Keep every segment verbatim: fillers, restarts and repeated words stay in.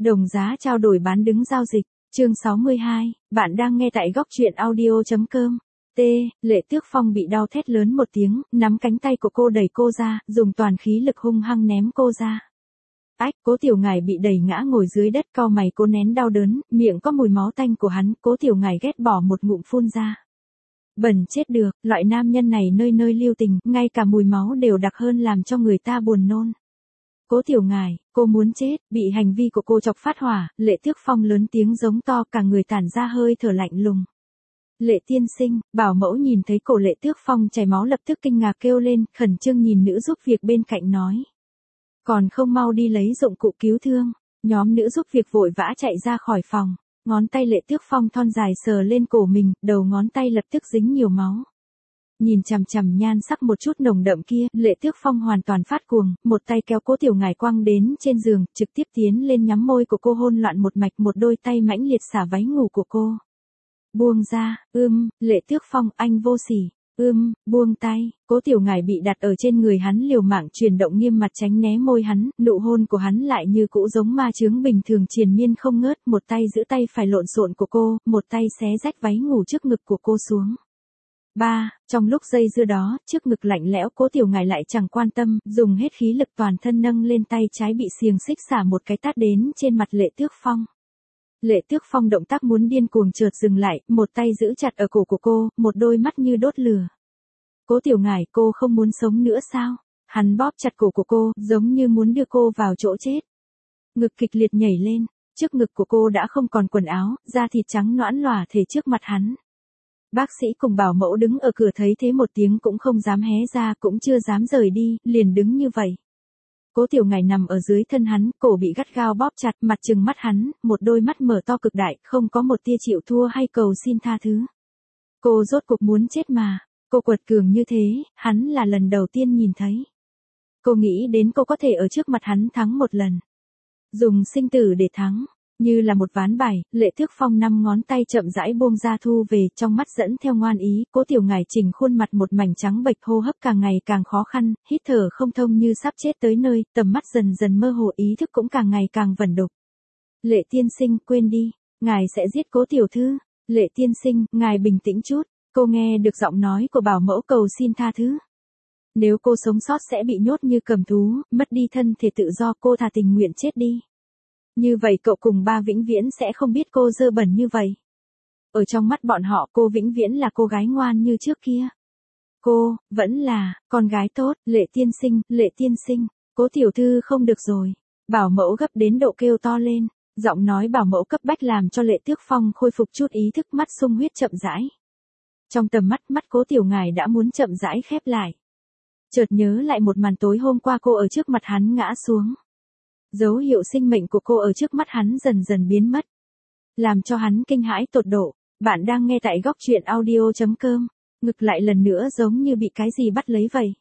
Đồng giá trao đổi bán đứng giao dịch. Chương sáu mươi hai, bạn đang nghe tại góc truyện audio chấm com. T, Lệ Tước Phong bị đau thét lớn một tiếng, nắm cánh tay của cô đẩy cô ra, dùng toàn khí lực hung hăng ném cô ra. Ách, Cố Tiểu Ngải bị đẩy ngã ngồi dưới đất, cau mày cố nén đau đớn, miệng có mùi máu tanh của hắn, Cố Tiểu Ngải ghét bỏ một ngụm phun ra. Bẩn chết được, loại nam nhân này nơi nơi lưu tình, ngay cả mùi máu đều đặc hơn làm cho người ta buồn nôn. Cố Tiểu Ngải, cô muốn chết, bị hành vi của cô chọc phát hỏa, Lệ Tước Phong lớn tiếng giống to, cả người tản ra hơi thở lạnh lùng. Lệ tiên sinh, bảo mẫu nhìn thấy cổ Lệ Tước Phong chảy máu lập tức kinh ngạc kêu lên, khẩn trương nhìn nữ giúp việc bên cạnh nói. Còn không mau đi lấy dụng cụ cứu thương, nhóm nữ giúp việc vội vã chạy ra khỏi phòng, ngón tay Lệ Tước Phong thon dài sờ lên cổ mình, đầu ngón tay lập tức dính nhiều máu. Nhìn chằm chằm nhan sắc một chút nồng đậm kia, Lệ Tước Phong hoàn toàn phát cuồng, một tay kéo Cố Tiểu Ngải quăng đến trên giường, trực tiếp tiến lên nhắm môi của cô hôn loạn một mạch, một đôi tay mãnh liệt xả váy ngủ của cô. Buông ra, ưm, Lệ Tước Phong, anh vô sỉ, ưm, buông tay, Cố Tiểu Ngải bị đặt ở trên người hắn liều mạng chuyển động nghiêm mặt tránh né môi hắn, nụ hôn của hắn lại như cũ giống ma chướng bình thường triền miên không ngớt, một tay giữ tay phải lộn xộn của cô, một tay xé rách váy ngủ trước ngực của cô xuống. Ba, trong lúc dây dưa đó, trước ngực lạnh lẽo, Cố Tiểu Ngải lại chẳng quan tâm, dùng hết khí lực toàn thân nâng lên tay trái bị xiềng xích xả một cái tát đến trên mặt Lệ Tước Phong. Lệ Tước Phong động tác muốn điên cuồng chợt dừng lại, một tay giữ chặt ở cổ của cô, một đôi mắt như đốt lửa. Cố Tiểu Ngải, cô không muốn sống nữa sao? Hắn bóp chặt cổ của cô, giống như muốn đưa cô vào chỗ chết. Ngực kịch liệt nhảy lên, trước ngực của cô đã không còn quần áo, da thịt trắng nõn lòa thể trước mặt hắn. Bác sĩ cùng bảo mẫu đứng ở cửa thấy thế một tiếng cũng không dám hé ra, cũng chưa dám rời đi, liền đứng như vậy. Cố Tiểu Ngải nằm ở dưới thân hắn, cổ bị gắt gao bóp chặt, mặt trừng mắt hắn, một đôi mắt mở to cực đại, không có một tia chịu thua hay cầu xin tha thứ. Cô rốt cuộc muốn chết mà, cô quật cường như thế, hắn là lần đầu tiên nhìn thấy. Cô nghĩ đến cô có thể ở trước mặt hắn thắng một lần. Dùng sinh tử để thắng. Như là một ván bài, Lệ Tước Phong năm ngón tay chậm rãi buông ra thu về, trong mắt dẫn theo ngoan ý, Cố Tiểu Ngải chỉnh khuôn mặt một mảnh trắng bệch, hô hấp càng ngày càng khó khăn, hít thở không thông như sắp chết tới nơi, tầm mắt dần dần mơ hồ, ý thức cũng càng ngày càng vẩn đục. Lệ tiên sinh, quên đi, ngài sẽ giết Cố tiểu thư. Lệ tiên sinh, ngài bình tĩnh chút. Cô nghe được giọng nói của bảo mẫu cầu xin tha thứ. Nếu cô sống sót sẽ bị nhốt như cầm thú, mất đi thân thể tự do, cô thà tình nguyện chết đi. Như vậy cậu cùng ba vĩnh viễn sẽ không biết cô dơ bẩn như vậy. Ở trong mắt bọn họ cô vĩnh viễn là cô gái ngoan như trước kia. Cô, vẫn là, con gái tốt, Lệ tiên sinh, Lệ tiên sinh, Cố tiểu thư không được rồi. Bảo mẫu gấp đến độ kêu to lên, giọng nói bảo mẫu cấp bách làm cho Lệ Tước Phong khôi phục chút ý thức, mắt sung huyết chậm rãi. Trong tầm mắt, mắt Cố Tiểu Ngải đã muốn chậm rãi khép lại. Chợt nhớ lại một màn tối hôm qua cô ở trước mặt hắn ngã xuống. Dấu hiệu sinh mệnh của cô ở trước mắt hắn dần dần biến mất. Làm cho hắn kinh hãi tột độ. Bạn đang nghe tại góc truyện audio chấm com. Ngực lại lần nữa giống như bị cái gì bắt lấy vậy.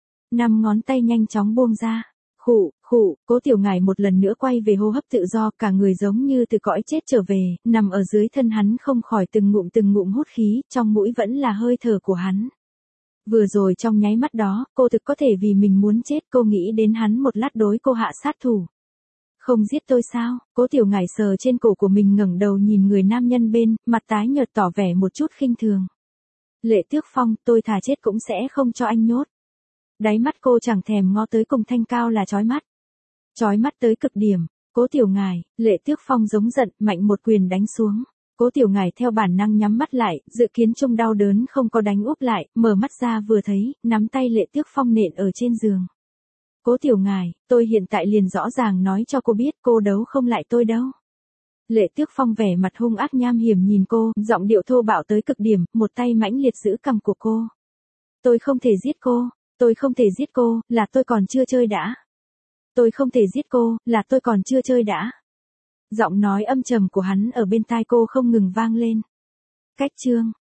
Năm ngón tay nhanh chóng buông ra. Khụ, khụ, Cố Tiểu Ngải một lần nữa quay về hô hấp tự do, cả người giống như từ cõi chết trở về, nằm ở dưới thân hắn không khỏi từng ngụm từng ngụm hút khí, trong mũi vẫn là hơi thở của hắn. Vừa rồi trong nháy mắt đó, cô thực có thể vì mình muốn chết, cô nghĩ đến hắn một lát đối cô hạ sát thủ. Không giết tôi sao? Cố Tiểu Ngải sờ trên cổ của mình, ngẩng đầu nhìn người nam nhân bên, mặt tái nhợt tỏ vẻ một chút khinh thường. Lệ Tước Phong, tôi thà chết cũng sẽ không cho anh nhốt. Đáy mắt cô chẳng thèm ngó tới, cùng thanh cao là chói mắt. Chói mắt tới cực điểm. Cố Tiểu Ngải, Lệ Tước Phong giống giận, mạnh một quyền đánh xuống. Cố Tiểu Ngải theo bản năng nhắm mắt lại, dự kiến chung đau đớn không có đánh úp lại, mở mắt ra vừa thấy, nắm tay Lệ Tước Phong nện ở trên giường. Cố Tiểu Ngải, tôi hiện tại liền rõ ràng nói cho cô biết, cô đấu không lại tôi đâu. Lệ Tước Phong vẻ mặt hung ác nham hiểm nhìn cô, giọng điệu thô bạo tới cực điểm, một tay mãnh liệt giữ cằm của cô. Tôi không thể giết cô, tôi không thể giết cô, là tôi còn chưa chơi đã. Tôi không thể giết cô, là tôi còn chưa chơi đã. Giọng nói âm trầm của hắn ở bên tai cô không ngừng vang lên. Cách chương,